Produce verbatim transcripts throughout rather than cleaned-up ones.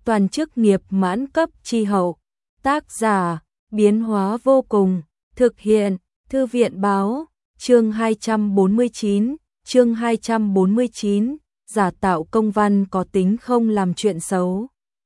toàn chức nghiệp mãn cấp chi hậu. Tác giả, biến hóa vô cùng, thực hiện, Thư viện báo, chương hai trăm bốn mươi chín, chương hai trăm bốn mươi chín, giả tạo công văn có tính không làm chuyện xấu.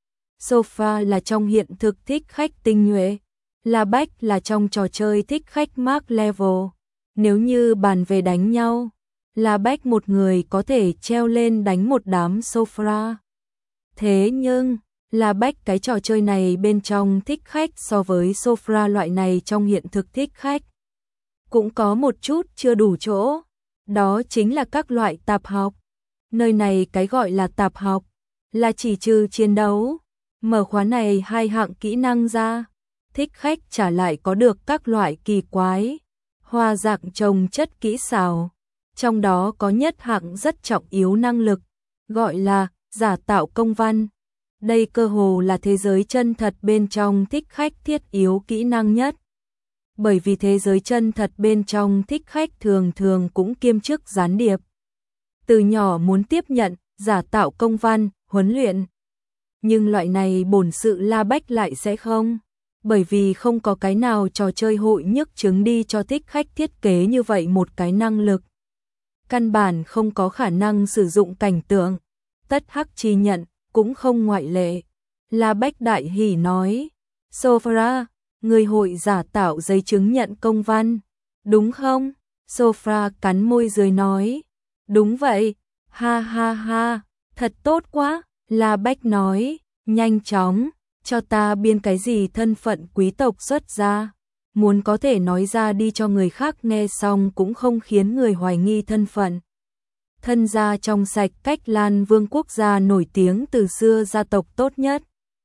Sofa là trong hiện thực thích khách tinh nhuệ, La Bách là trong trò chơi thích khách Max Level. Nếu như bàn về đánh nhau, La Bách một người có thể treo lên đánh một đám Sofa. Thế nhưng, La Bách cái trò chơi này bên trong thích khách so với Sofa loại này trong hiện thực thích khách cũng có một chút chưa đủ chỗ, đó chính là các loại tạp học. Nơi này cái gọi là tạp học là chỉ trừ chiến đấu, mở khóa này hai hạng kỹ năng ra, thích khách trả lại có được các loại kỳ quái, hoa dạng trồng chất kỹ xảo, trong đó có nhất hạng rất trọng yếu năng lực, gọi là giả tạo công văn. Đây cơ hồ là thế giới chân thật bên trong thích khách thiết yếu kỹ năng nhất. Bởi vì thế giới chân thật bên trong thích khách thường thường cũng kiêm chức gián điệp. Từ nhỏ muốn tiếp nhận, giả tạo công văn, huấn luyện. Nhưng loại này bổn sự La Bách lại sẽ không. Bởi vì không có cái nào trò chơi hội nhức chứng đi cho thích khách thiết kế như vậy một cái năng lực. Căn bản không có khả năng sử dụng cảnh tượng. Tất hắc chi nhận, cũng không ngoại lệ. La Bách đại hỉ nói, Sophra, người hội giả tạo giấy chứng nhận công văn, đúng không? Sophra cắn môi dưới nói, đúng vậy, ha ha ha, thật tốt quá. La Bách nói, nhanh chóng, cho ta biên cái gì thân phận quý tộc xuất ra, muốn có thể nói ra đi cho người khác nghe xong cũng không khiến người hoài nghi thân phận. Thân gia trong sạch Cách Lan Vương quốc gia nổi tiếng từ xưa gia tộc tốt nhất.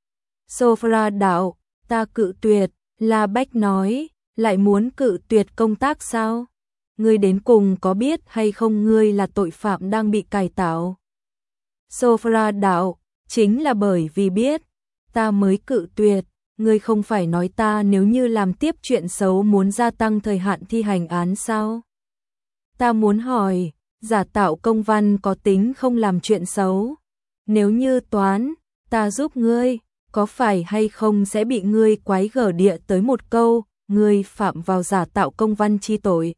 Sophra đạo, ta cự tuyệt. La Bách nói, lại muốn cự tuyệt công tác sao? Ngươi đến cùng có biết hay không ngươi là tội phạm đang bị cải tạo? Sophra đạo, chính là bởi vì biết, ta mới cự tuyệt, ngươi không phải nói ta nếu như làm tiếp chuyện xấu muốn gia tăng thời hạn thi hành án sao? Ta muốn hỏi, giả tạo công văn có tính không làm chuyện xấu? Nếu như toán, ta giúp ngươi, có phải hay không sẽ bị ngươi quái gở địa tới một câu, ngươi phạm vào giả tạo công văn chi tội.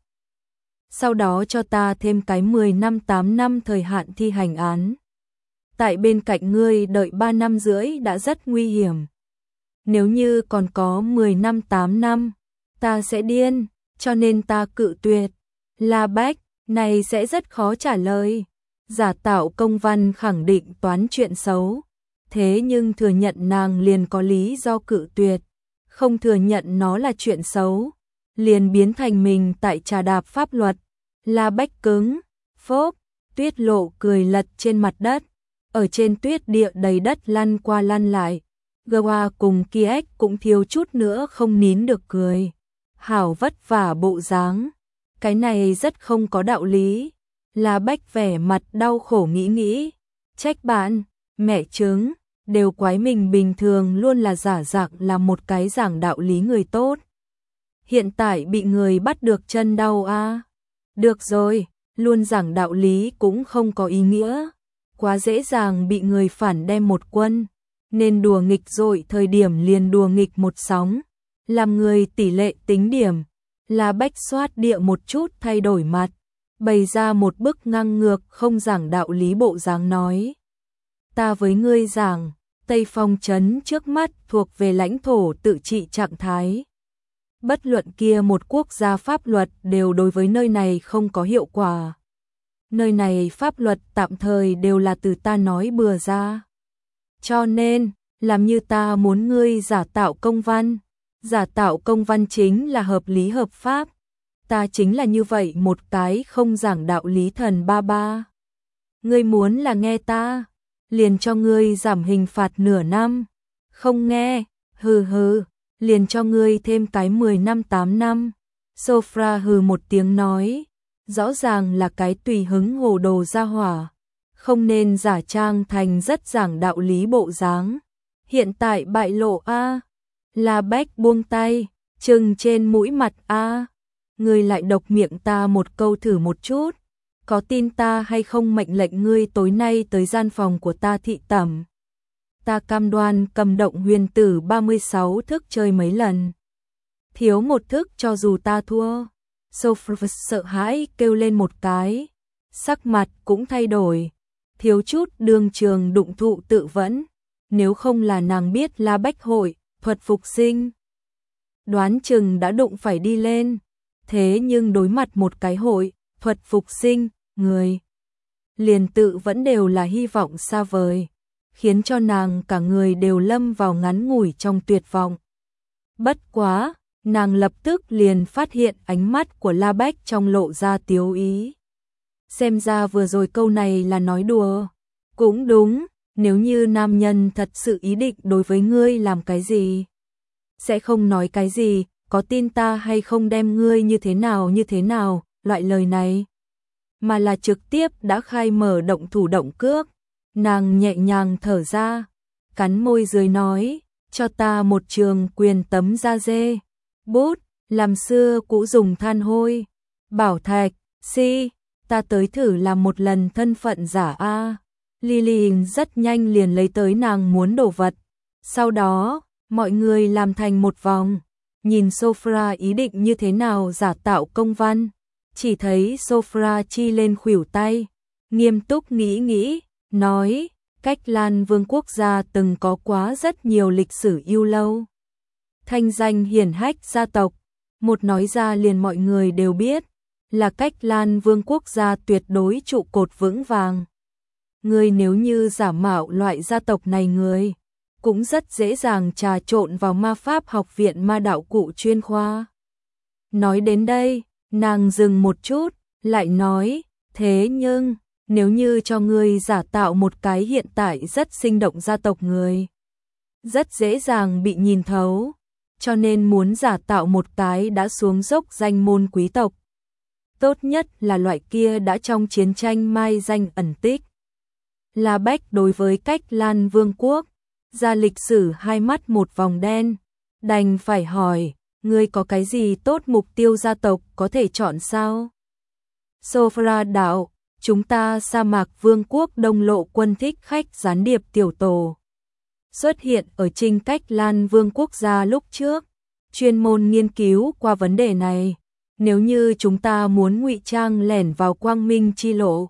Sau đó cho ta thêm cái mười năm tám năm thời hạn thi hành án. Tại bên cạnh ngươi đợi ba năm rưỡi đã rất nguy hiểm. Nếu như còn có mười năm tám năm, ta sẽ điên, cho nên ta cự tuyệt. La Bách, này sẽ rất khó trả lời. Giả tạo công văn khẳng định toán chuyện xấu. Thế nhưng thừa nhận nàng liền có lý do cự tuyệt, không thừa nhận nó là chuyện xấu, liền biến thành mình tại trà đạp pháp luật. La Bách cứng, phốp, Tuyết Lộ cười lật trên mặt đất, ở trên tuyết địa đầy đất lăn qua lăn lại. Gawa cùng Kiek cũng thiếu chút nữa không nín được cười. Hảo vất vả bộ dáng, cái này rất không có đạo lý. La Bách vẻ mặt đau khổ nghĩ nghĩ, trách bạn, mẹ chứng. Đều quái mình bình thường luôn là giả dạng là một cái giảng đạo lý người tốt. Hiện tại bị người bắt được chân đau a. À? Được rồi, luôn giảng đạo lý cũng không có ý nghĩa. Quá dễ dàng bị người phản đem một quân. Nên đùa nghịch rồi thời điểm liền đùa nghịch một sóng. Làm người tỷ lệ tính điểm. La Bách xoát địa một chút thay đổi mặt. Bày ra một bức ngang ngược không giảng đạo lý bộ dáng nói. Ta với ngươi giảng, Tây Phong trấn trước mắt thuộc về lãnh thổ tự trị trạng thái. Bất luận kia một quốc gia pháp luật đều đối với nơi này không có hiệu quả. Nơi này pháp luật tạm thời đều là từ ta nói bừa ra. Cho nên, làm như ta muốn ngươi giả tạo công văn. Giả tạo công văn chính là hợp lý hợp pháp. Ta chính là như vậy một cái không giảng đạo lý thần ba ba. Ngươi muốn là nghe ta, liền cho ngươi giảm hình phạt nửa năm. Không nghe, hừ hừ, liền cho ngươi thêm cái mười năm tám năm. Sophra hừ một tiếng nói, rõ ràng là cái tùy hứng hồ đồ ra hỏa. Không nên giả trang thành rất giảng đạo lý bộ dáng. Hiện tại bại lộ a. À. La Bách buông tay, trừng trên mũi mặt a. À. Ngươi lại độc miệng ta một câu thử một chút. Có tin ta hay không mệnh lệnh ngươi tối nay tới gian phòng của ta thị tẩm. ta cam đoan cầm động huyền tử ba mươi sáu thức chơi mấy lần. Thiếu một thức cho dù ta thua. Sophia sợ hãi kêu lên một cái, sắc mặt cũng thay đổi, thiếu chút đương trường đụng thụ tự vẫn, nếu không là nàng biết La Bách hội, thuật phục sinh. Đoán chừng đã đụng phải đi lên, thế nhưng đối mặt một cái hội, thuật phục sinh, người liền tự vẫn đều là hy vọng xa vời, khiến cho nàng cả người đều lâm vào ngắn ngủi trong tuyệt vọng. Bất quá, nàng lập tức liền phát hiện ánh mắt của La Bách trong lộ ra tiếu ý. Xem ra vừa rồi câu này là nói đùa. Cũng đúng, nếu như nam nhân thật sự ý định đối với ngươi làm cái gì, sẽ không nói cái gì, có tin ta hay không đem ngươi như thế nào như thế nào, loại lời này, mà là trực tiếp đã khai mở động thủ động cước. Nàng nhẹ nhàng thở ra, cắn môi dưới nói, cho ta một trường quyền tấm da dê, bút, làm xưa cũ dùng than hôi, bảo thạch, si, ta tới thử làm một lần thân phận giả a. Lily rất nhanh liền lấy tới nàng muốn đồ vật, sau đó, mọi người làm thành một vòng, nhìn Sophia ý định như thế nào giả tạo công văn, chỉ thấy Sophia chi lên khuỷu tay, nghiêm túc nghĩ nghĩ, nói, Cách Lan Vương quốc gia từng có quá rất nhiều lịch sử yêu lâu. Thanh danh hiển hách gia tộc, một nói ra liền mọi người đều biết, là Cách Lan Vương quốc gia tuyệt đối trụ cột vững vàng. Người nếu như giả mạo loại gia tộc này người, cũng rất dễ dàng trà trộn vào ma pháp học viện ma đạo cụ chuyên khoa. Nói đến đây, nàng dừng một chút, lại nói, thế nhưng, nếu như cho ngươi giả tạo một cái hiện tại rất sinh động gia tộc người, rất dễ dàng bị nhìn thấu, cho nên muốn giả tạo một cái đã xuống dốc danh môn quý tộc. Tốt nhất là loại kia đã trong chiến tranh mai danh ẩn tích. La Bách đối với Cách Lan Vương quốc, ra lịch sử hai mắt một vòng đen, đành phải hỏi, ngươi có cái gì tốt mục tiêu gia tộc có thể chọn sao? Sophia đạo, chúng ta sa mạc vương quốc đông lộ quân thích khách gián điệp tiểu tổ. Xuất hiện ở Trinh Cách Lan Vương quốc gia lúc trước, chuyên môn nghiên cứu qua vấn đề này, nếu như chúng ta muốn ngụy trang lẻn vào quang minh chi lộ,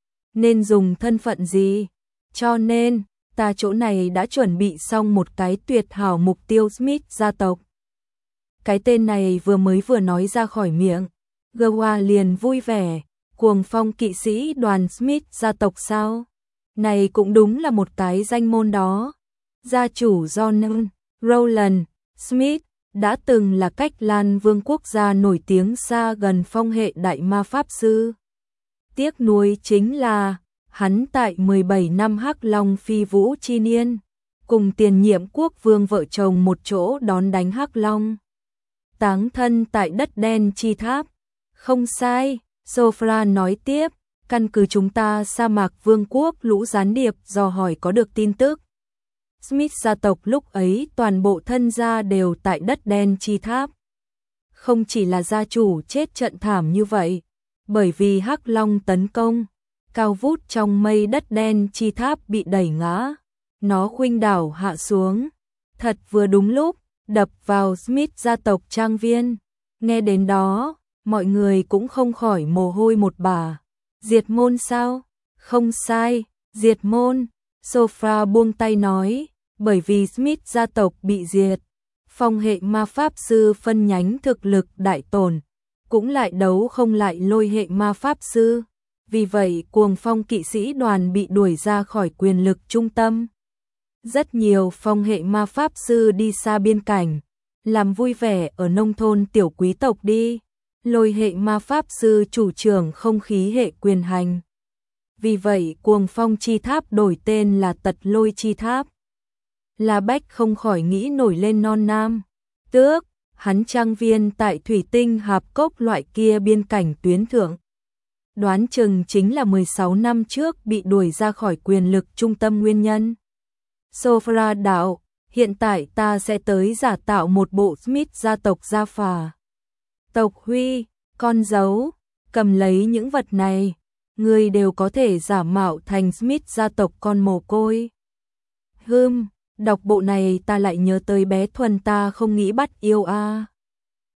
nên dùng thân phận gì? Cho nên, ta chỗ này đã chuẩn bị xong một cái tuyệt hảo mục tiêu Smith gia tộc. Cái tên này vừa mới vừa nói ra khỏi miệng, Gawa liền vui vẻ, cuồng phong kỵ sĩ đoàn Smith gia tộc sao? Này cũng đúng là một cái danh môn đó. Gia chủ John Rowland Smith đã từng là Cách Lan Vương quốc gia nổi tiếng xa gần phong hệ đại ma pháp sư. Tiếc nuối chính là, hắn tại mười bảy năm Hắc Long phi vũ chi niên, cùng tiền nhiệm quốc vương vợ chồng một chỗ đón đánh Hắc Long. Táng thân tại đất đen chi tháp. Không sai, Sophia nói tiếp, căn cứ chúng ta sa mạc vương quốc lũ gián điệp dò hỏi có được tin tức. Smith gia tộc lúc ấy toàn bộ thân gia đều tại đất đen chi tháp. Không chỉ là gia chủ chết trận thảm như vậy, bởi vì Hắc Long tấn công, cao vút trong mây đất đen chi tháp bị đẩy ngã, nó khuynh đảo hạ xuống, thật vừa đúng lúc, đập vào Smith gia tộc trang viên. Nghe đến đó, mọi người cũng không khỏi mồ hôi một bả. Diệt môn sao? Không sai, diệt môn. Sophia buông tay nói, bởi vì Smith gia tộc bị diệt, phong hệ ma pháp sư phân nhánh thực lực đại tổn, cũng lại đấu không lại lôi hệ ma pháp sư. Vì vậy cuồng phong kỵ sĩ đoàn bị đuổi ra khỏi quyền lực trung tâm. Rất nhiều phong hệ ma pháp sư đi xa biên cảnh, làm vui vẻ ở nông thôn tiểu quý tộc đi. Lôi hệ ma pháp sư chủ trưởng không khí hệ quyền hành. Vì vậy cuồng phong chi tháp đổi tên là tật lôi chi tháp. La Bách không khỏi nghĩ nổi lên non nam. Tước, hắn trang viên tại thủy tinh hạp cốc loại kia biên cảnh tuyến thượng. Đoán chừng chính là mười sáu năm trước bị đuổi ra khỏi quyền lực trung tâm nguyên nhân. Sophia đạo, hiện tại ta sẽ tới giả tạo một bộ Smith gia tộc gia phả. Tộc huy, con dấu, cầm lấy những vật này, người đều có thể giả mạo thành Smith gia tộc con mồ côi. Hưm, đọc bộ này ta lại nhớ tới bé Thuần ta không nghĩ bắt yêu a.